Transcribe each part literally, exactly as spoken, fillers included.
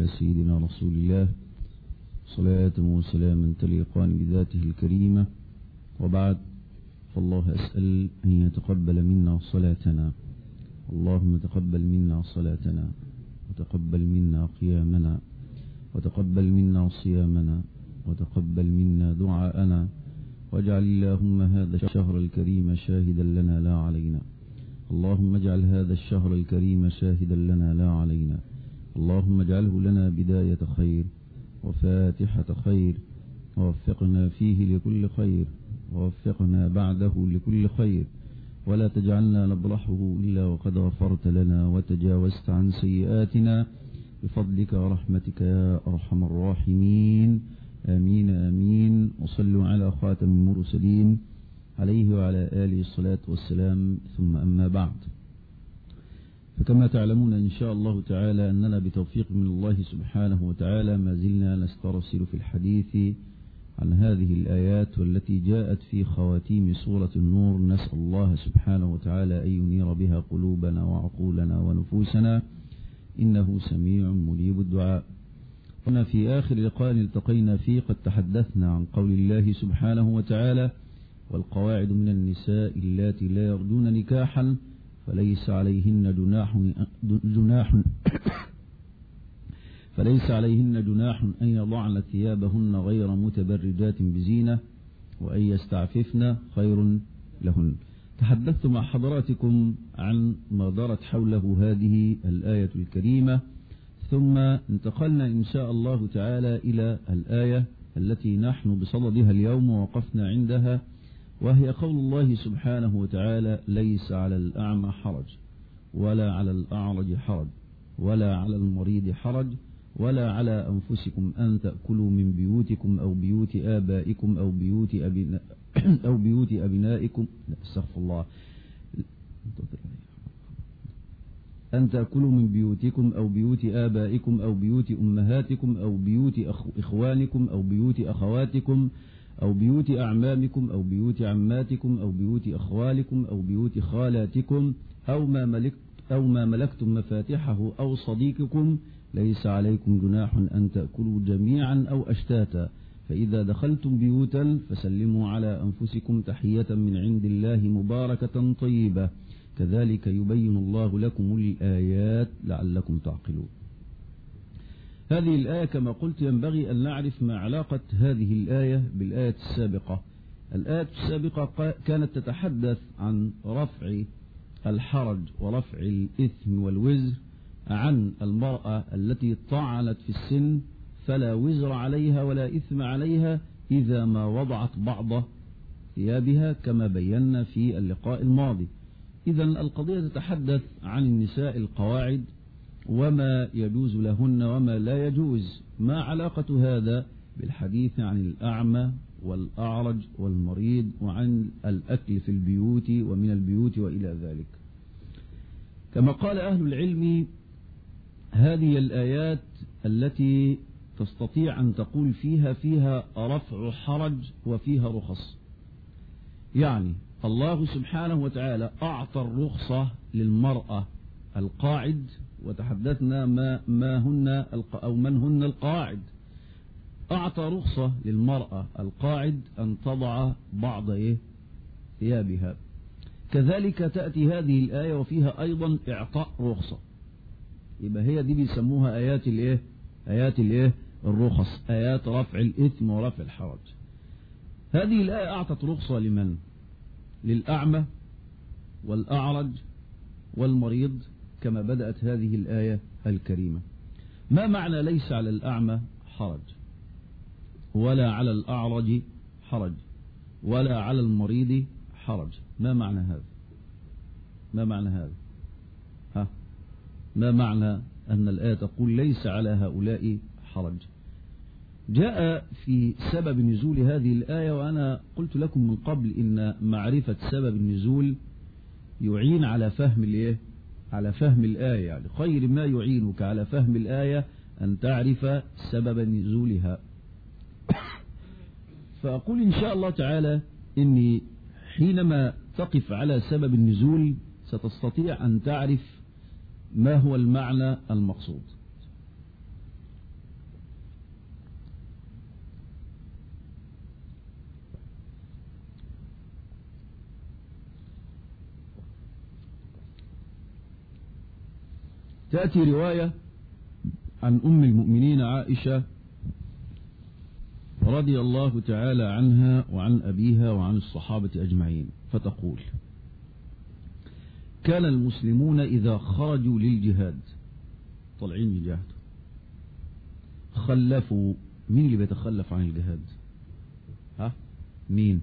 سيدنا رسول الله صلاة وسلاما تليقان بذاته الكريمة، وبعد، فالله أسأل أن يتقبل منا صلاتنا. اللهم تقبل منا صلاتنا، وتقبل منا قيامنا، وتقبل منا صيامنا، وتقبل منا دعاءنا، واجعل اللهم هذا الشهر الكريم شاهدا لنا لا علينا. اللهم اجعل هذا الشهر الكريم شاهدا لنا لا علينا. اللهم اجعله لنا بداية خير وفاتحة خير، ووفقنا فيه لكل خير، ووفقنا بعده لكل خير، ولا تجعلنا نبرحه إلا وقد غفرت لنا وتجاوزت عن سيئاتنا بفضلك ورحمتك يا أرحم الراحمين. آمين آمين. وصلوا على خاتم المرسلين عليه وعلى آله الصلاة والسلام، ثم أما بعد، فكما تعلمون إن شاء الله تعالى أننا بتوفيق من الله سبحانه وتعالى ما زلنا نسترسل في الحديث عن هذه الآيات والتي جاءت في خواتيم سورة النور. نسأل الله سبحانه وتعالى أن ينير بها قلوبنا وعقولنا ونفوسنا، إنه سميع مجيب الدعاء. هنا في آخر لقاء التقينا فيه قد تحدثنا عن قول الله سبحانه وتعالى: والقواعد من النساء اللاتي لا يرجون نكاحا فليس عليهن جناح جناح فليس عليهن جناح أن يضعن ثيابهن غير متبرجات بزينة وأن يستعففن خير لهن. تحدثت مع حضراتكم عن ما دارت حوله هذه الآية الكريمة، ثم انتقلنا إن شاء الله تعالى إلى الآية التي نحن بصددها اليوم ووقفنا عندها، وهي قول الله سبحانه وتعالى: ليس على الأعمى حرج، ولا على الأعرج حرج، ولا على المريض حرج، ولا على أنفسكم أن تأكلوا من بيوتكم أو بيوت آبائكم أو بيوت أبناء أو بيوت أبنائكم استغفر الله أن تأكلوا من بيوتكم أو بيوت آبائكم أو بيوت أمهاتكم أو بيوت إخوانكم أو بيوت أخواتكم أو بيوت أعمامكم أو بيوت عماتكم أو بيوت أخوالكم أو بيوت خالاتكم أو ما ملكت أو ما ملكتم مفاتحه أو صديقكم. ليس عليكم جناح أن تأكلوا جميعا أو أشتاتا، فإذا دخلتم بيوتا فسلموا على أنفسكم تحية من عند الله مباركة طيبة، كذلك يبين الله لكم الآيات لعلكم تعقلون. هذه الآية كما قلت ينبغي أن نعرف ما علاقة هذه الآية بالآية السابقة. الآية السابقة كانت تتحدث عن رفع الحرج ورفع الإثم والوزر عن المرأة التي طعنت في السن، فلا وزر عليها ولا إثم عليها إذا ما وضعت بعض ثيابها كما بينا في اللقاء الماضي. إذن القضية تتحدث عن النساء القواعد وما يجوز لهن وما لا يجوز. ما علاقة هذا بالحديث عن الأعمى والأعرج والمريض وعن الأكل في البيوت ومن البيوت وإلى ذلك؟ كما قال أهل العلم: هذه الآيات التي تستطيع أن تقول فيها فيها رفع حرج وفيها رخص. يعني الله سبحانه وتعالى أعطى الرخصة للمرأة القاعد، وتحدثنا ما, ما هن أو من هن القاعد. أعطى رخصة للمرأة القاعد أن تضع بعض إيه ثيابها. كذلك تأتي هذه الآية وفيها أيضا إعطاء رخصة، يبقى هي دي بيسموها آيات الإيه آيات الإيه الرخص، آيات رفع الإثم ورفع الحرج. هذه الآية أعطت رخصة لمن؟ للأعمى والأعرج والمريض كما بدأت هذه الآية الكريمة. ما معنى ليس على الأعمى حرج، ولا على الأعرج حرج، ولا على المريض حرج؟ ما معنى هذا؟ ما معنى هذا؟ ها؟ ما معنى أن الآية تقول ليس على هؤلاء حرج؟ جاء في سبب نزول هذه الآية، وأنا قلت لكم من قبل إن معرفة سبب النزول يعين على فهم الإيه؟ على فهم الآية. يعني خير ما يعينك على فهم الآية أن تعرف سبب نزولها. فأقول إن شاء الله تعالى إني حينما تقف على سبب النزول ستستطيع أن تعرف ما هو المعنى المقصود. تأتي رواية عن أم المؤمنين عائشة رضي الله تعالى عنها وعن أبيها وعن الصحابة أجمعين، فتقول: كان المسلمون إذا خرجوا للجهاد، طالعين يجاهدوا، خلفوا. مين اللي بيتخلف عن الجهاد؟ ها؟ مين؟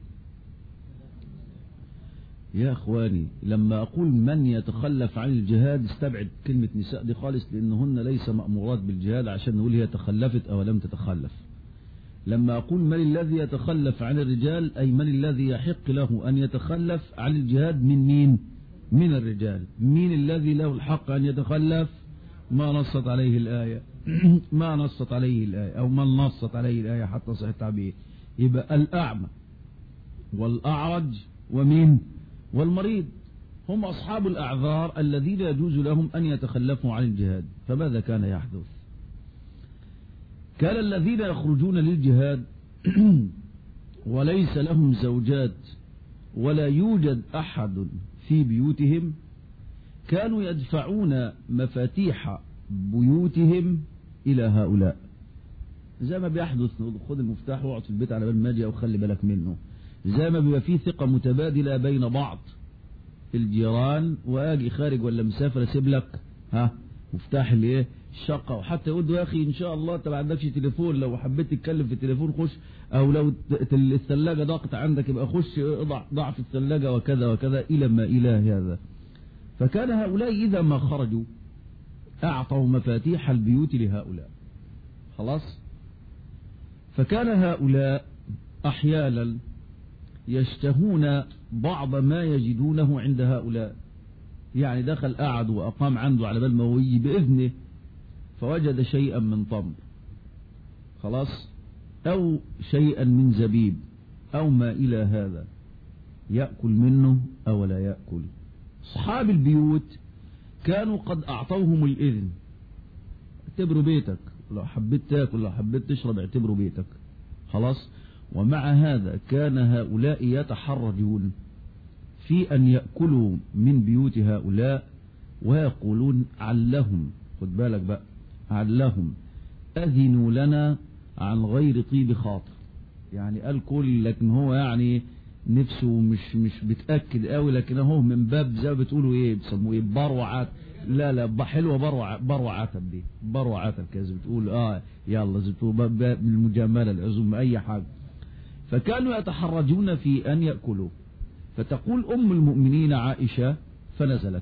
يا أخواني، لما أقول من يتخلف عن الجهاد استبعد كلمة نساء دي خالص، لأنهن ليس مأمورات بالجهاد عشان نقول هي تخلفت أو لم تتخلف. لما أقول من الذي يتخلف عن الرجال، أي من الذي يحق له أن يتخلف عن الجهاد من مين؟ من الرجال. مين الذي له الحق أن يتخلف؟ ما نصت عليه الآية ما نصت عليه الآية أو من نصت عليه الآية حتى صحيح التعبير. يبقى الأعمى والأعرج ومين؟ والمريض هم أصحاب الأعذار الذين يجوز لهم أن يتخلفوا عن الجهاد. فماذا كان يحدث؟ كان الذين يخرجون للجهاد وليس لهم زوجات ولا يوجد أحد في بيوتهم، كانوا يدفعون مفاتيح بيوتهم إلى هؤلاء، زي ما بيحدث. خذ المفتاح واقعد في البيت على بال ما اجي، أو خلي بالك منه. زي ما بيبقى فيه ثقة متبادلة بين بعض الجيران، واجي خارج ولا مسافر اسيب لك ها مفتاح الايه الشقة، وحتى يقول يا اخي ان شاء الله انت ما عندكش تليفون، لو حبيت تتكلم في التليفون خش، او لو الثلاجة ضاقت عندك يبقى خش ضع, ضع في الثلاجة وكذا وكذا الى ما الى هذا. فكان هؤلاء اذا ما خرجوا اعطوا مفاتيح البيوت لهؤلاء، خلاص. فكان هؤلاء احيانا يشتهون بعض ما يجدونه عند هؤلاء، يعني دخل قعد وأقام عنده على بال ما هو يجي بإذنه، فوجد شيئا من تمر، خلاص، أو شيئا من زبيب أو ما إلى هذا، يأكل منه أو لا يأكل. أصحاب البيوت كانوا قد أعطوهم الإذن، اعتبروا بيتك، لو حبيت تأكل لو حبيت تشرب اعتبروا بيتك، خلاص. ومع هذا كان هؤلاء يتحرجون في أن يأكلوا من بيوت هؤلاء، ويقولون علهم، خد بالك بقى، علهم أذنوا لنا عن غير طيب خاطر. يعني قال كل، لكن هو يعني نفسه مش مش بتأكد قوي، لكن هو من باب زي ما بتقولوا ايه بيسموه ايه بروعات. لا لا حلوه بروع بروع عتب دي بروع عتب كذا بتقول اه يلا زي بتقول باب المجامله العزوم اي حاجه. فكانوا يتحرجون في أن يأكلوا. فتقول أم المؤمنين عائشة فنزلت: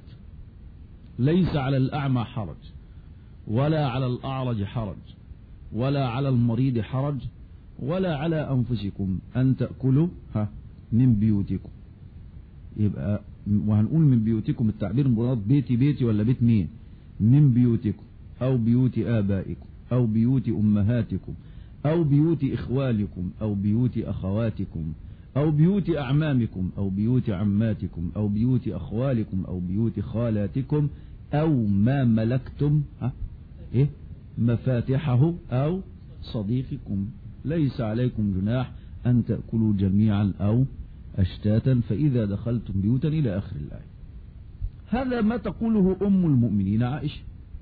ليس على الأعمى حرج ولا على الأعرج حرج ولا على المريض حرج ولا على أنفسكم أن تأكلوا ها من بيوتكم. يبقى وهنقول من بيوتكم، التعبير المراد بيتي بيتي ولا بيت مين؟ من بيوتكم أو بيوت آبائكم أو بيوت أمهاتكم أو بيوت إخوانكم أو بيوت أخواتكم أو بيوت أعمامكم أو بيوت عماتكم أو بيوت أخوالكم أو بيوت خالاتكم أو ما ملكتم ها إيه مفاتحه أو صديقكم. ليس عليكم جناح أن تأكلوا جميعا أو أشتاتا فإذا دخلتم بيوتا إلى آخر الآية. هذا ما تقوله أم المؤمنين عائشة.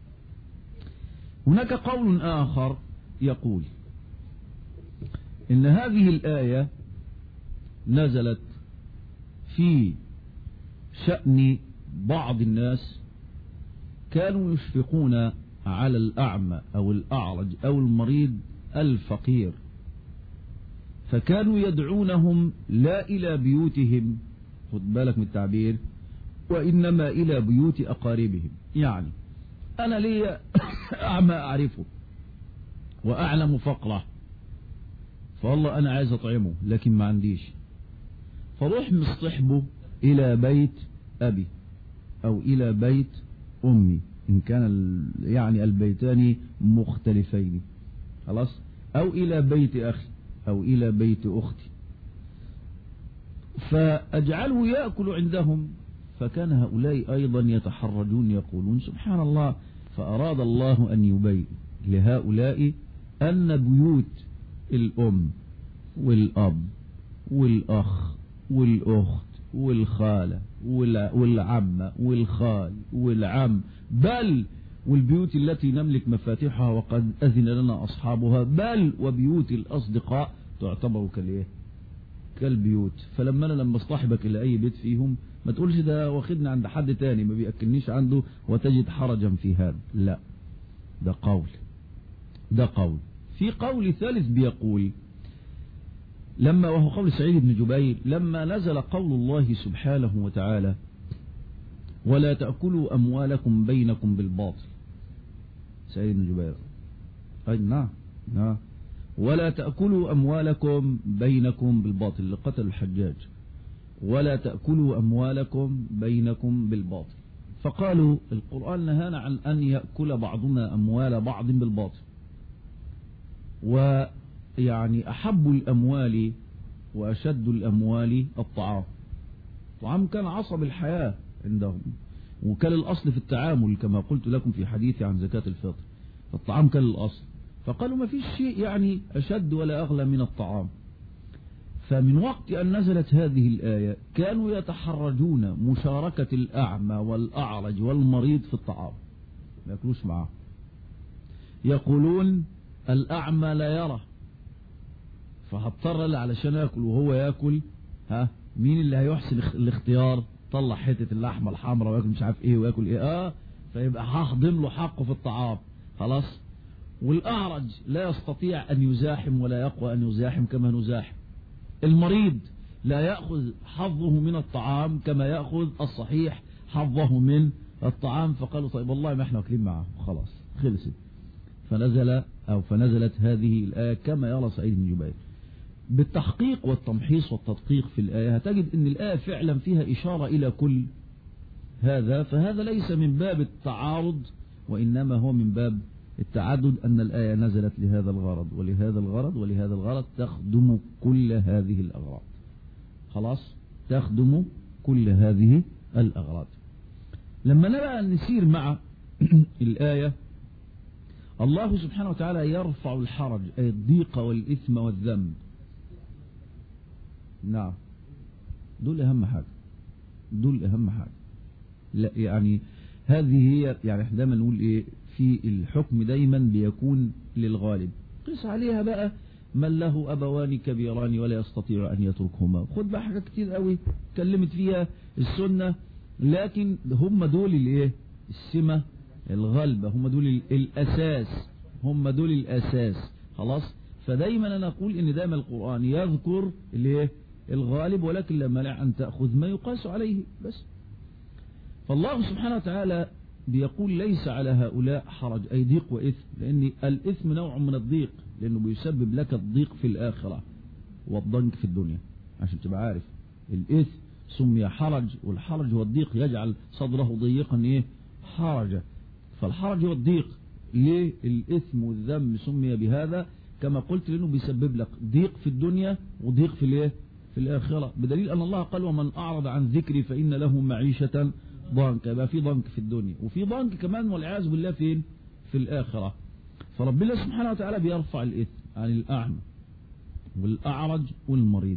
هناك قول آخر يقول إن هذه الآية نزلت في شأن بعض الناس كانوا يشفقون على الأعمى أو الأعرج أو المريض الفقير، فكانوا يدعونهم لا إلى بيوتهم، خد بالك من التعبير، وإنما إلى بيوت أقاربهم. يعني أنا لي أعمى أعرفه وأعلم فقره، فوالله أنا عايز أطعمه لكن ما عنديش، فروح مصطحبه إلى بيت أبي أو إلى بيت أمي إن كان يعني البيتان مختلفين، خلاص، أو إلى بيت أخي أو إلى بيت أختي، فأجعله يأكل عندهم. فكان هؤلاء أيضا يتحرجون يقولون سبحان الله. فأراد الله أن يبين لهؤلاء أن بيوت الأم والأب والأخ والأخت والخالة والعمة والخال والعم، بل والبيوت التي نملك مفاتيحها وقد أذن لنا أصحابها، بل وبيوت الأصدقاء تعتبر كالإيه كالبيوت. فلما أنا لما اصطحبك إلى أي بيت فيهم ما تقولش ده واخدني عند حد تاني ما بيأكلنيش عنده وتجد حرجا في هذا، لا، ده قول ده قول في قول ثالث بيقول لما، وهو قول سعيد بن جبير، لما نزل قول الله سبحانه وتعالى ولا تأكلوا أموالكم بينكم بالباطل. سعيد بن جبير أي نعم نعم ولا تأكلوا أموالكم بينكم بالباطل لقتل الحجاج، ولا تأكلوا أموالكم بينكم بالباطل. فقالوا القرآن نهانا عن أن يأكل بعضنا أموال بعض بالباطل، ويعني أحب الأموال وأشد الأموال الطعام. الطعام كان عصب الحياة عندهم، وكان الأصل في التعامل كما قلت لكم في حديثي عن زكاة الفطر، الطعام كان الأصل. فقالوا ما فيش شيء يعني أشد ولا أغلى من الطعام. فمن وقت أن نزلت هذه الآية كانوا يتحرجون مشاركة الأعمى والأعرج والمريض في الطعام، ما يأكلوش معه. يقولون الأعمى لا يرى، فهضطر علشان يأكل وهو يأكل، ها مين اللي هيحسن الاختيار؟ طلع حتة اللحمة الحمراء ويأكل مش عارف ايه ويأكل ايه، اه فيبقى هخضم له حقه في الطعام خلاص. والأعرج لا يستطيع أن يزاحم ولا يقوى أن يزاحم كما نزاحم. المريض لا يأخذ حظه من الطعام كما يأخذ الصحيح حظه من الطعام. فقالوا طيب والله ما احنا واكلين معه خلاص خلصت. فنزل أو فنزلت هذه الآية كما يرى سعيد بن جبير. بالتحقيق والتمحيص والتدقيق في الآية هتجد أن الآية فعلا فيها إشارة إلى كل هذا، فهذا ليس من باب التعارض وإنما هو من باب التعدد، أن الآية نزلت لهذا الغرض ولهذا الغرض ولهذا الغرض، تخدم كل هذه الأغراض خلاص، تخدم كل هذه الأغراض. لما نبقى نسير مع الآية، الله سبحانه وتعالى يرفع الحرج أي الضيق والإثم والذنب. نعم دول أهم حاجة، دول أهم حاجة. لا يعني هذه هي يعني احنا دايما نقول ايه في الحكم دايما بيكون للغالب. قيس عليها بقى من له أبوان كبيران ولا يستطيع أن يتركهما. خد بقى حاجات كتير قوي اتكلمت فيها السنة، لكن هم دول الايه السمة الغالبة، هم دول الأساس، هم دول الأساس خلاص. فدايما أنا أقول إن دايما القرآن يذكر الايه الغالب، ولكن لا مانع أن تأخذ ما يقاس عليه بس. فالله سبحانه وتعالى بيقول ليس على هؤلاء حرج أي ضيق وإثم، لأن الإثم نوع من الضيق لأنه بيسبب لك الضيق في الآخرة والضنك في الدنيا. عشان تبقى عارف الإثم سمي حرج، والحرج هو الضيق يجعل صدره ضيقا إيه حرجة. فالحرج هو الضيق. ليه الإثم والذنب سمي بهذا؟ كما قلت لأنه بيسبب لك ضيق في الدنيا وضيق في الإيه في الآخرة، بدليل أن الله قال ومن أعرض عن ذكري فإن له معيشة ضنك. يبقى في ضنك في الدنيا وفي ضنك كمان والعياذ بالله فين في الآخرة. فربنا سبحانه وتعالى بيرفع الإثم عن الأعمى والأعرج والمريض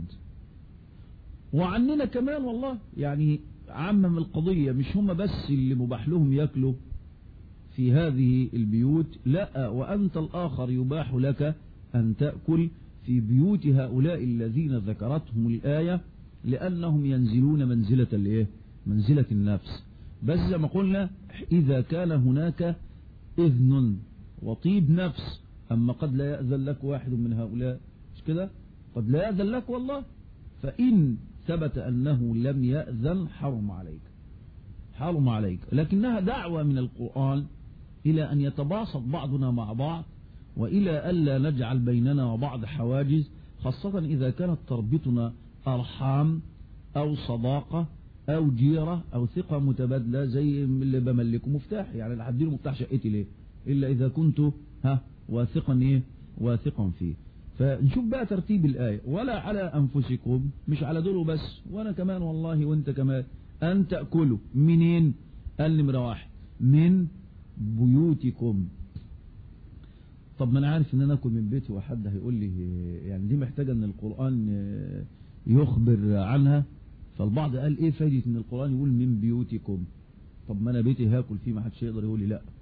وعننا كمان. والله يعني عمم القضية، مش هم بس اللي مباح لهم يأكلوا في هذه البيوت، لا، وأنت الآخر يباح لك أن تأكل في بيوت هؤلاء الذين ذكرتهم الآية، لأنهم ينزلون منزلة الايه منزلة النفس. بس زي ما قلنا إذا كان هناك إذن وطيب نفس. أما قد لا يأذن لك واحد من هؤلاء، مش كده؟ قد لا يأذن لك والله، فإن ثبت أنه لم يأذن حرم عليك حرم عليك لكنها دعوة من القرآن إلى أن يتباسط بعضنا مع بعض، وإلى ألا نجعل بيننا وبعض حواجز، خاصة إذا كانت تربطنا أرحام أو صداقة أو جيرة أو ثقة متبادلة. زي اللي بملكه مفتاح، يعني اللي هديله مفتاح شقتي ليه إلا إذا كنت ها واثقا إيه واثقا فيه. فنشوف بقى ترتيب الآية، ولا على أنفسكم، مش على دول بس، وأنا كمان والله وأنت كمان، أن تأكلوا منين؟ النمرة واحد من بيوتكم. طب ما أنا عارف إن أنا أكل من بيتي، وحد هيقول لي يعني دي محتاجة أن القرآن يخبر عنها. فالبعض قال إيه فايدة إن القرآن يقول من بيوتكم؟ طب ما أنا بيتي هاكل فيه، ما حدش يقدر يقول لي لا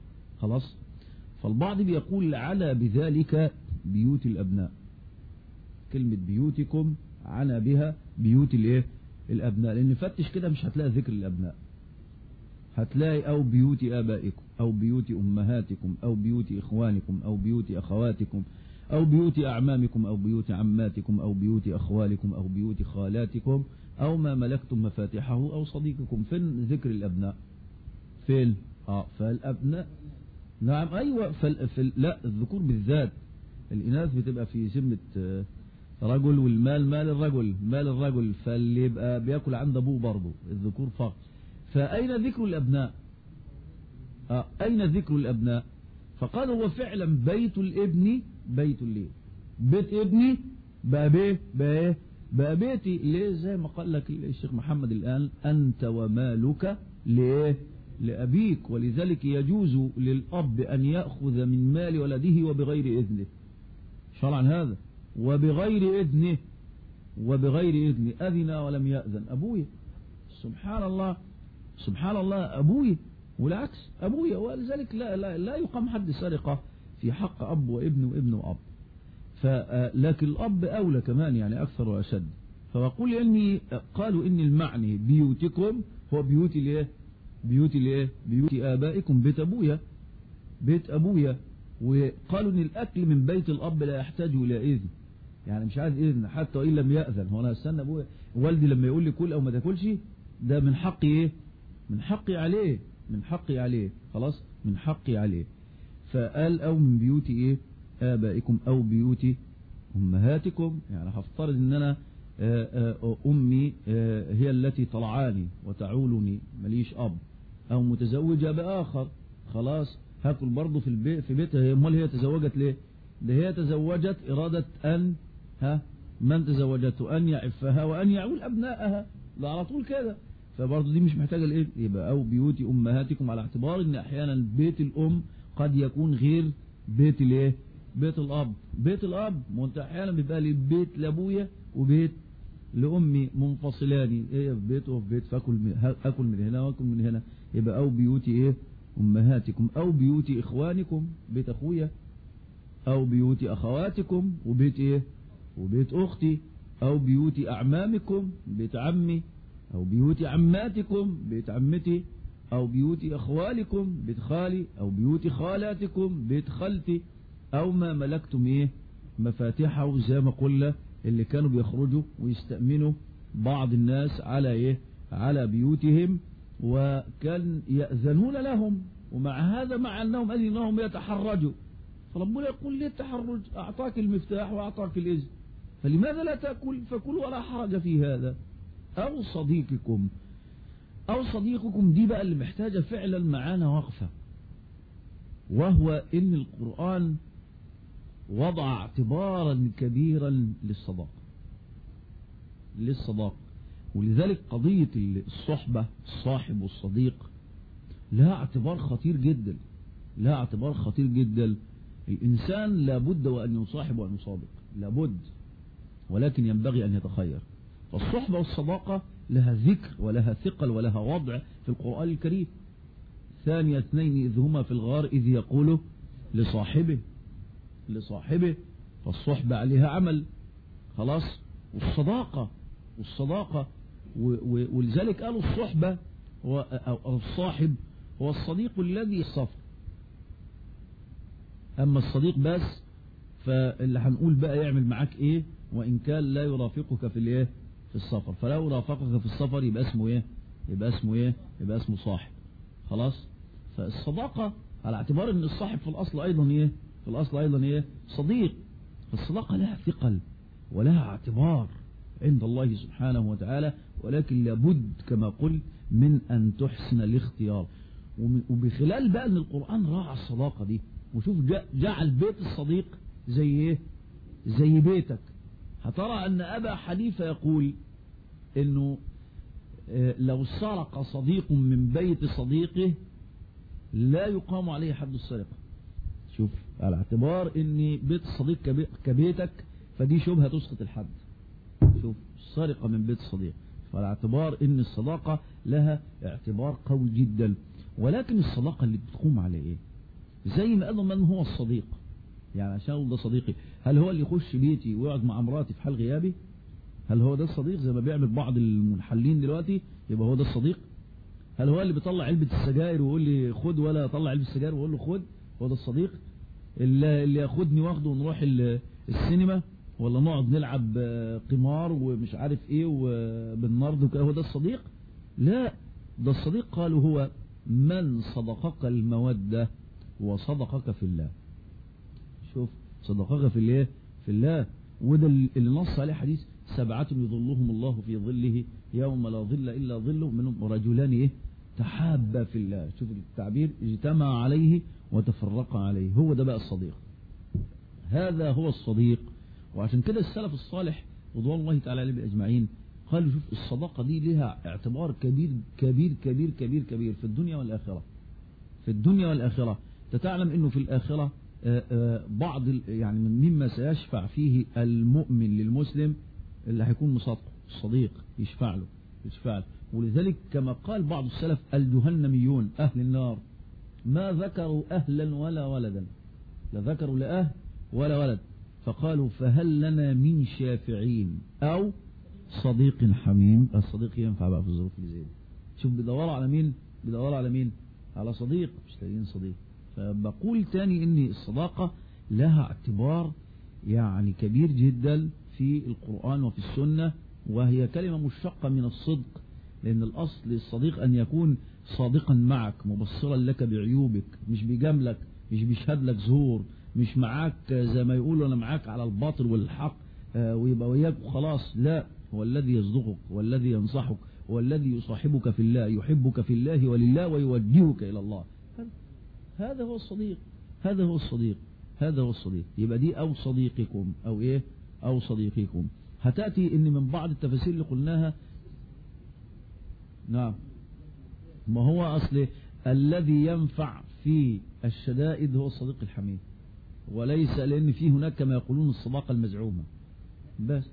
خلاص. فالبعض بيقول على بذلك بيوت الأبناء، كلمة بيوتكم عنا بها بيوت الايه الأبناء، لأن فتش كده مش هتلاقي ذكر الأبناء، هتلاقي أو بيوت آبائكم أو بيوت أمهاتكم أو بيوت إخوانكم أو بيوت أخواتكم أو بيوت أعمامكم أو بيوت عماتكم أو بيوت أخوالكم أو بيوت خالاتكم أو ما ملكتم مفاتحه أو صديقكم. فين ذكر الأبناء؟ فين؟ آه فالأبناء نعم أيوة فال... فال... لا الذكور بالذات، الإناث بتبقى في ذمة رجل، والمال مال الرجل مال الرجل، فاللي يبقى بياكل عند أبوه برضه الذكور فقط. فأين ذكر الأبناء؟ آه أين ذكر الأبناء؟ فقال هو فعلا بيت الابن بيت ليه، بيت ابني بقى بيه بقى, بقى بيتي ليه، زي ما قال لك الشيخ محمد الآن أنت ومالك ليه لأبيك. ولذلك يجوز للأب أن يأخذ من مال ولده وبغير إذنه شرعا، هذا وبغير إذنه وبغير إذنه أذن ولم يأذن أبوي، سبحان الله سبحان الله أبوي، والعكس أبوي. ولذلك لا, لا, لا يقام حد سرقة في حق أب وابن وابن وأب، فلكن الأب أولى كمان يعني أكثر وأشد. فبقول إني قالوا إن المعني بيوتكم هو بيوت الايه بيوت الايه بيوت آبائكم، بيت أبويا بيت أبويا. وقالوا إن الأكل من بيت الأب لا يحتاج إلى إذن، يعني مش عايز إذن حتى وإن لم يأذن. هو أنا استنى أبويا والدي لما يقول لي كل أو ما تاكلش، ده من حقي إيه من حقي عليه من حقي عليه خلاص من حقي عليه. فقال أو من بيوت إيه آبائكم أو بيوت أمهاتكم، يعني هفترض إن أنا أمي هي التي طلعاني وتعولني مليش أب، أو متزوجة بآخر، خلاص هاكل برضه في البيت في بيتها. امال هي تزوجت ليه؟ ده هي تزوجت إرادة أن ها من تزوجته أن يعفها وأن يعول أبنائها، ده على طول كده. فبرضه دي مش محتاجة الإيه، يبقى أو بيوت أمهاتكم، على اعتبار إن أحيانا بيت الأم قد يكون غير بيت الإيه بيت الأب. بيت الأب وأنت أحيانا بيبقى لي بيت لأبويا وبيت لأمي منفصلان، إيه في بيت وفي بيت، فأكل أكل من هنا وأكل من هنا. يبقى أو بيوت إيه أمهاتكم أو بيوت إخوانكم، بيت أخويا، أو بيوت أخواتكم وبيت إيه وبيت أختي، أو بيوت أعمامكم بيت عمي، أو بيوت عماتكم بيت عمتي، أو بيوت أخوالكم بيت خالي، أو بيوت خالاتكم بيت خالتي، أو ما ملكتم إيه مفاتحه، زي ما قلنا اللي كانوا بيخرجوا ويستأمنوا بعض الناس على إيه على بيوتهم، وكان يأذنون لهم، ومع هذا مع أنهم أذنهم يتحرجوا. فربنا يقول ليه التحرج؟ أعطاك المفتاح وأعطاك الإذن، فلماذا لا تأكل؟ فكل ولا حرج في هذا. أو صديقكم أو صديقكم دي بقى اللي محتاجة فعلا معانا وقفة، وهو إن القرآن وضع اعتبارا كبيرا للصداقة للصداقة ولذلك قضية الصحبة الصاحب والصديق لها اعتبار خطير جدا لها اعتبار خطير جدا. الإنسان لابد وأن يصاحب وأن يصادق، لابد، ولكن ينبغي أن يتخير. فالصحبة والصداقة لها ذكر ولها ثقل ولها وضع في القرآن الكريم. ثاني اثنين إذ هما في الغار إذ يقول لصاحبه لصاحبه فالصحبة عليها عمل، خلاص. والصداقة والصداقة ولذلك قالوا الصحبة أو الصاحب هو الصديق الذي الصفر. أما الصديق بس فاللي هنقول بقى يعمل معاك إيه وإن كان لا يرافقك في الإيه في السفر، فلو رافقك في السفر يبقى اسمه إيه يبقى اسمه إيه يبقى اسمه صاحب، خلاص. فالصداقة على اعتبار أن الصاحب في الأصل أيضا إيه في الأصل أيضا إيه صديق. فالصداقة لها ثقل ولها اعتبار عند الله سبحانه وتعالى، ولكن لابد كما قلت من أن تحسن الاختيار. وبخلال بقى أن القرآن راعى الصداقة دي، وشوف جعل بيت الصديق زي إيه زي بيتك. هترى أن أبا حنيفة يقول إنه لو سرق صديق من بيت صديقه لا يقام عليه حد السرقة. شوف على اعتبار ان بيت الصديق كبيتك، فدي شبهة تسقط الحد. شوف السرقة من بيت الصديق، فعلى اعتبار ان الصداقة لها اعتبار قوي جدا. ولكن الصداقة اللي بتقوم على ايه زي ما قالوا من هو الصديق، يعني عشان ده صديقي، هل هو اللي يخش بيتي ويقعد مع مراتي في حال غيابي؟ هل هو ده الصديق زي ما بيعمل بعض المنحلين دلوقتي؟ يبقى هو ده الصديق؟ هل هو اللي بيطلع علبة السجاير ويقول لي خد، ولا يطلع علبة السجاير ويقول له خد؟ هو ده الصديق؟ اللي, اللي ياخدني واخده ونروح السينما، ولا نقعد نلعب قمار ومش عارف ايه وبالنرد وكده، هو ده الصديق؟ لا، ده الصديق قالوا هو من صدقك المودة وصدقك في الله. شوف، صدقك في الله في الله وده اللي نص عليه حديث سبعة يظلهم الله في ظله يوم لا ظل إلا ظله، منهم رجلان ايه تحابا في الله. شوف التعبير، اجتمع عليه وتفرق عليه، هو ده بقى الصديق، هذا هو الصديق. وعشان كده السلف الصالح رضوان الله تعالى عليهم أجمعين قالوا شوف الصداقة دي لها اعتبار كبير كبير كبير كبير كبير في الدنيا والآخرة. في الدنيا والآخرة تتعلم انه في الآخرة بعض يعني مما سيشفع فيه المؤمن للمسلم اللي هيكون مصادقه، الصديق يشفع له يشفع له. ولذلك كما قال بعض السلف الجهنميون أهل النار ما ذكروا أهلا ولا ولدا، لا ذكروا لأهل ولا ولد، فقالوا فهل لنا من شافعين أو صديق حميم. الصديق ينفع بقى في الظروف اللي زي دي. شوف بيدوروا على مين؟ بيدوروا على مين؟ على صديق، مش لاقيين صديق. فبقول تاني ان الصداقة لها اعتبار يعني كبير جدا في القرآن وفي السنة، وهي كلمة مشتقة من الصدق، لأن الأصل الصديق أن يكون صادقا معك مبصرا لك بعيوبك، مش بيجاملك، مش بيشهد لك زور، مش معاك زي ما يقولوا أنا معاك على الباطل والحق ويبقى وياك وخلاص. لا، هو الذي يصدقك والذي ينصحك والذي يصاحبك في الله، يحبك في الله ولله ويوجهك إلى الله. هذا هو الصديق، هذا هو الصديق، هذا هو الصديق. يبقى دي أو صديقكم أو إيه أو صديقكم. هتأتي إن من بعض التفاسير اللي قلناها، نعم، ما هو أصل الذي ينفع في الشدائد هو الصديق الحميم، وليس لأن فيه هناك كما يقولون الصداقة المزعومة بس.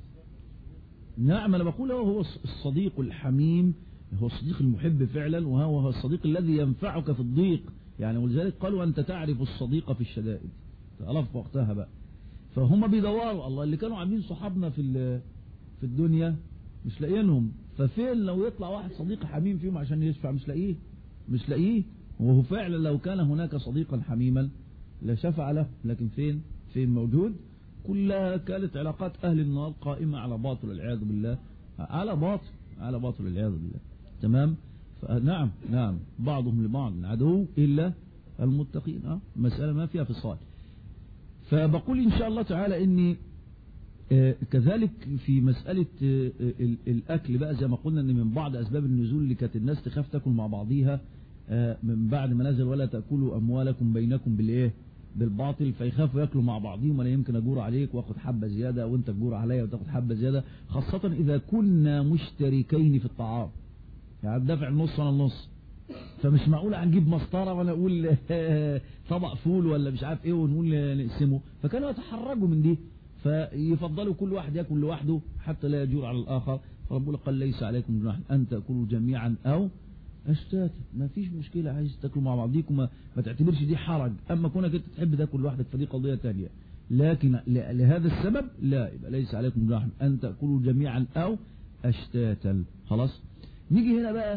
نعم، أنا بقول هو الصديق الحميم، هو الصديق المحب فعلا، وهو الصديق الذي ينفعك في الضيق. يعني ولذلك قالوا أنت تعرف الصديق في الشدائد، تعرف وقتها بقى. فهم بيدوروا الله اللي كانوا عاملين صحابنا في في الدنيا مش لاقيينهم، ففين لو يطلع واحد صديق حميم فيهم عشان يشفع؟ مش لاقيه مش لاقيه وهو فعلا لو كان هناك صديقا حميما لشفع له، لكن فين فين موجود؟ كلها كانت علاقات أهل النار قائمة على باطل والعياذ بالله، على باطل على باطل والعياذ بالله. تمام. نعم نعم بعضهم لبعض عدو إلا المتقين. اه مسألة ما فيها فصال. فبقول إن شاء الله تعالى إني آه كذلك في مسألة آه الأكل بقى، زي ما قلنا إن من بعض أسباب النزول اللي كانت الناس تخاف تاكل مع بعضيها آه من بعد ما نزل ولا تأكلوا أموالكم بينكم بالإيه بالباطل، فيخافوا ياكلوا مع بعضهم، ولا يمكن أجور عليك واخد حبة زيادة وانت تجور عليا وتاخد حبة زيادة، خاصة إذا كنا مشتركين في الطعام، يعني دافع النص وانا النص، فمش معقول هنجيب مسطرة وانا اقول طبق فول ولا مش عارف ايه ونقول نقسمه، فكانوا يتحرجوا من دي، فيفضلوا كل واحد ياكل لوحده حتى لا يجور على الاخر. فربنا قال ليس عليكم جناح ان تاكلوا جميعا او اشتاتا، ما فيش مشكلة، عايز تاكلوا مع بعضيكم ما, ما تعتبرش دي حرج. اما كونك انت تحب تاكل لوحدك فدي قضية ثانية، لكن لهذا السبب لا، يبقى ليس عليكم جناح ان تاكلوا جميعا او اشتاتا. خلاص. نيجي هنا بقى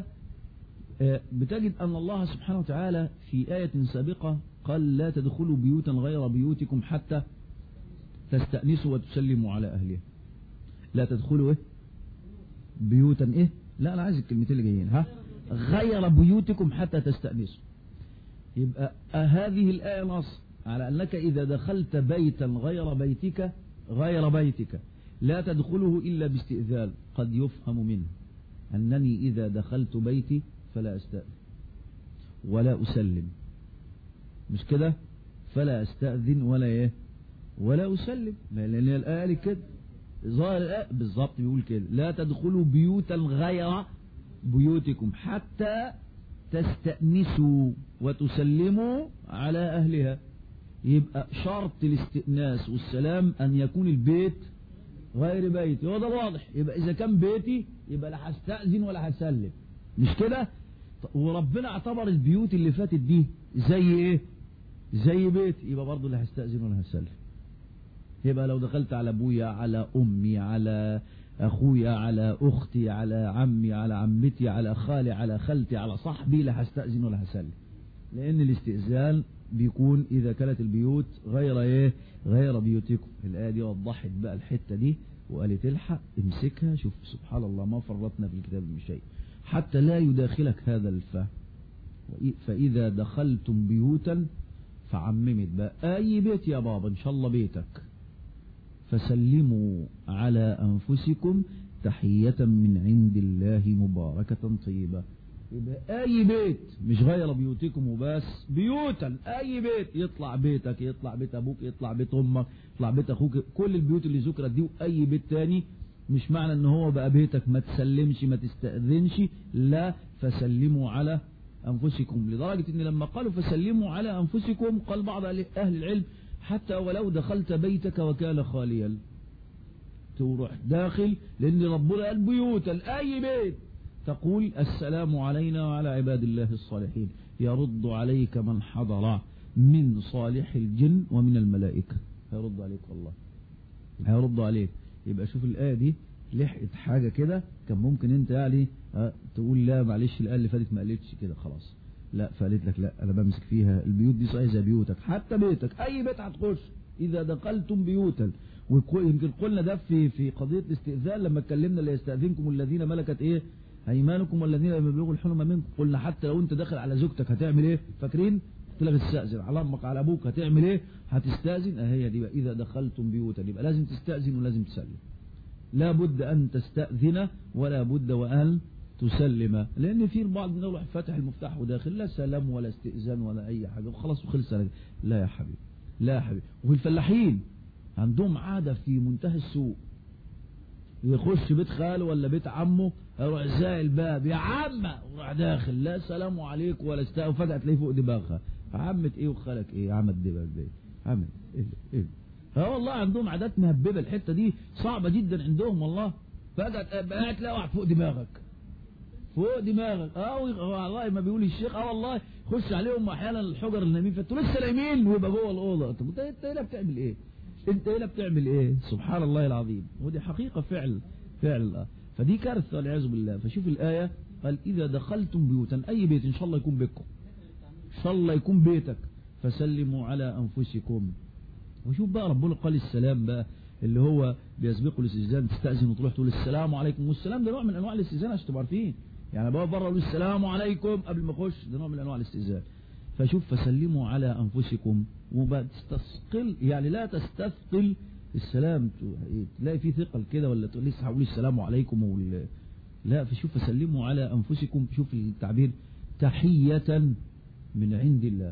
بتجد أن الله سبحانه وتعالى في آية سابقة قال لا تدخلوا بيوتا غير بيوتكم حتى تستأنسوا وتسلموا على أهلها. لا تدخلوا إيه بيوتا إيه لا أنا عايز الكلمتين اللي جايين ها غير بيوتكم حتى تستأنسوا. يبقى هذه الآية نص على أنك إذا دخلت بيتا غير بيتك غير بيتك لا تدخله إلا باستئذان. قد يفهم منه أنني إذا دخلت بيتي فلا أستأذن ولا أسلم، مش كده؟ فلا أستأذن ولا إيه ولا أسلم، لأن الآية كده ظاهر الآية بالضبط بيقول كده لا تدخلوا بيوتا غير بيوتكم حتى تستأنسوا وتسلموا على أهلها. يبقى شرط الاستئناس والسلام أن يكون البيت غير بيتي، هو ده واضح. يبقى إذا كان بيتي يبقى لا هستأذن ولا هسلم، مش كده؟ وربنا اعتبر البيوت اللي فاتت دي زي ايه زي بيت يبقى برضه اللي هستأذن ولا هسلم. يبقى لو دخلت على ابويا على امي على اخويا على اختي على عمي على عمتي على خالي على خالتي على صاحبي لا هستأذن ولا هسلم. لان الاستئذان بيكون اذا كانت البيوت غير ايه غير بيوتكم. الايه دي وضحت بقى الحته دي وقالت الحق امسكها. شوف سبحان الله ما فرطنا في الكتاب من شيء حتى لا يداخلك هذا الفهم. فاذا دخلتم بيوتا فعممت بقى اي بيت يا بابا ان شاء الله بيتك فسلموا على انفسكم تحية من عند الله مباركة طيبة. يبقى اي بيت مش غير بيوتكم وبس بيوتا اي بيت يطلع بيتك يطلع بيت ابوك يطلع بيت امك يطلع بيت اخوك كل البيوت اللي ذكرت دي واي بيت تاني. مش معنى ان هو بقى بيتك ما تسلمش ما تستأذنش لا فسلموا على انفسكم. لدرجة ان لما قالوا فسلموا على انفسكم قال بعض اهل العلم حتى ولو دخلت بيتك وكان خاليا تروح داخل لان ربنا قال بيوتا اي بيت تقول السلام علينا وعلى عباد الله الصالحين يرد عليك من حضر من صالح الجن ومن الملائكة. هيرد عليك والله هيرد عليك. يبقى شوف الآية دي لحقت حاجة كده كان ممكن انت يعني تقول لا معلش الآية اللي فاتت ما قالتش كده خلاص لا فقالت لك لا انا بمسك فيها البيوت دي صحيح زي بيوتك حتى بيتك اي بيت هتخش اذا دخلتم بيوتا. ويمكن قلنا ده في في قضية الاستئذان لما اتكلمنا لا يستأذنكم الذين ملكت ايه ايمانكم والذين لم يبلغوا الحلم منكم. قلنا حتى لو انت داخل على زوجتك هتعمل ايه فاكرين قلت لك تستأذن على امك على ابوك هتعمل ايه هتستأذن. اهي دي بقى اذا دخلتم بيوتا يبقى لازم تستأذن ولازم تسلم. لا بد ان تستأذن ولا بد وان تسلم. لان في البعض من يروح فاتح المفتاح وداخل لا سلام ولا استئذان ولا اي حاجه وخلاص وخلص. لا يا حبيبي لا يا حبيبي. وفي الفلاحين عندهم عاده في منتهى السوء يخش بيت خاله ولا بيت عمه يروح زاي الباب يا عم وراح داخل لا سلام عليك ولا استاء وفجأة تلاقيه فوق دماغها عمة ايه وخالك ايه عمة دبل ايه عمة ايه ايه. ها والله عندهم عادات مهببه الحته دي صعبه جدا عندهم والله. فجأة بقى تلاقي واحد فوق دماغك فوق دماغك اه والله ما بيقول الشيخ اه والله خش عليهم احيانا الحجر اللي نايمين فانتوا لسه نايمين ويبقى جوه الاوضه. طب انت هنا بتعمل ايه انت هنا بتعمل ايه سبحان الله العظيم. ودي حقيقه فعل فعل اه فدي كارثه والعياذ بالله. فشوف الايه قال اذا دخلتم بيوتا اي بيت ان شاء الله يكون بيتكم ان شاء الله يكون بيتك فسلموا على انفسكم. وشوف بقى ربنا قال السلام بقى اللي هو بيسبقوا الاستئذان تستأذن وتروح تقول السلام عليكم. والسلام ده نوع من انواع الاستئذان عشان تبقوا عارفين يعني بقى بره اقول السلام عليكم قبل ما اخش ده نوع من انواع الاستئذان. فشوف فسلموا على انفسكم وبتستثقل يعني لا تستثقل السلام تلاقي فيه ثقل كده ولا تقول لسه هقول السلام عليكم وال... لا فشوف فسلموا على انفسكم. شوف التعبير تحية من عند الله.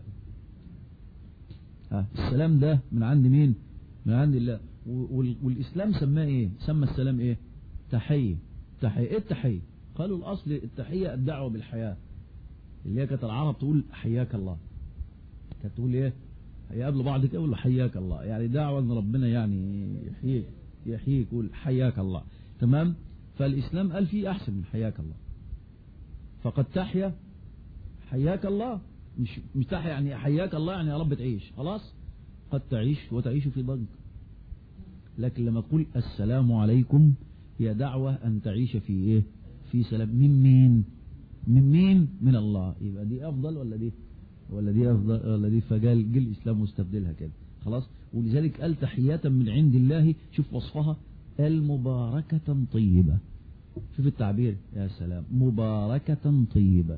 ها السلام ده من عند مين من عند الله. والإسلام سماه ايه سمى السلام ايه تحية. تحية ايه التحية قالوا الاصل التحية الدعوة بالحياة اللي هي كانت العرب تقول حياك الله كانت تقول ايه يقابلوا بعض كده يقول حياك الله يعني دعوة ان ربنا يعني يحييك يحييك يقول حياك الله تمام. فالإسلام قال فيه احسن من حياك الله. فقد تحيا حياك الله مش مش تحيا يعني حياك الله يعني يا رب تعيش خلاص قد تعيش وتعيش في ضنك. لكن لما تقول السلام عليكم هي دعوة أن تعيش في إيه في سلام من مين من مين من الله. يبقى دي أفضل ولا دي ولا دي أفضل ولا دي. فقال جل الإسلام مستبدلها كده خلاص. ولذلك قال تحية من عند الله. شوف وصفها المباركة طيبة. شوف التعبير يا سلام مباركة طيبة.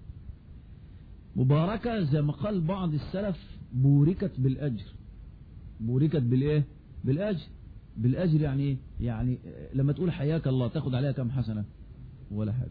مباركة زي ما قال بعض السلف بوركت بالأجر. بوركت بالإيه بالأجر. بالأجر يعني إيه يعني لما تقول حياك الله تاخد عليها كم حسنة ولا حاجة.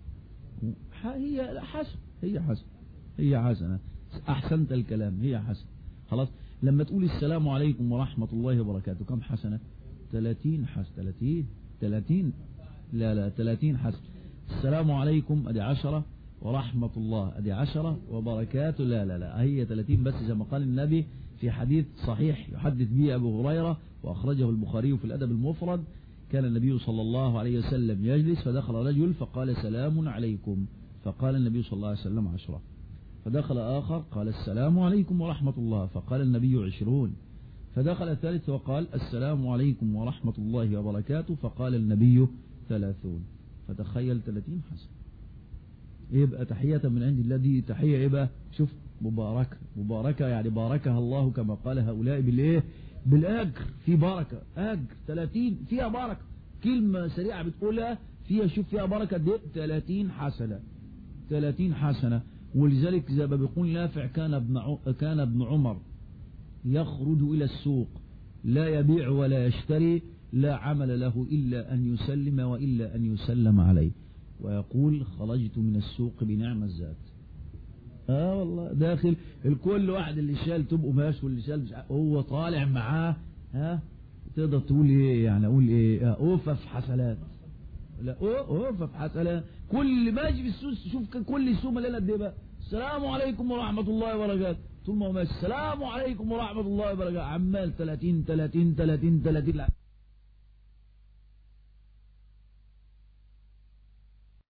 هي حسن هي حسن هي حسنة أحسنت الكلام هي حسن خلاص. لما تقول السلام عليكم ورحمة الله وبركاته كم حسنة ثلاثين حسن ثلاثين ثلاثين لا لا ثلاثين حسن. السلام عليكم أدي عشرة ورحمة الله أدي عشرة وبركاته لا لا لا هي ثلاثين بس زي ما قال النبي في حديث صحيح يحدث به أبو هريرة وأخرجه البخاري في الأدب المفرد. كان النبي صلى الله عليه وسلم يجلس فدخل رجل فقال سلام عليكم فقال النبي صلى الله عليه وسلم عشرة. فدخل آخر قال السلام عليكم ورحمة الله، فقال النبي عشرون. فدخل الثالث وقال السلام عليكم ورحمة الله وبركاته، فقال النبي ثلاثون. فتخيل ثلاثين حسن. يبقى تحية من عند الله، دي تحية يبقى شوف مباركة، مباركة يعني باركها الله كما قال هؤلاء بالايه؟ بالاجر، في بركة، اجر ثلاثين فيها بركة، كلمة سريعة بتقولها فيها شوف فيها بركة دي ثلاثين حسنة، ثلاثين حسنة. ولذلك زي ما بيقول نافع كان ابن كان ابن عمر يخرج إلى السوق لا يبيع ولا يشتري، لا عمل له إلا أن يسلم وإلا أن يسلم عليه، ويقول خرجت من السوق بنعم الذات. اه والله داخل الكل واحد اللي شال تبقى قماش واللي شال مش هو طالع معاه، ها تقدر تقول ايه يعني؟ اقول ايه؟ اوفى في حسنات، لا اوفى في حسنات. كل ماشي في السوق شوف كل سوق مليانه قد ايه بقى. السلام عليكم ورحمه الله وبركاته، طول ما هو ماشي السلام عليكم ورحمه الله وبركاته، عمال ثلاثين ثلاثين ثلاثين ثلاثين.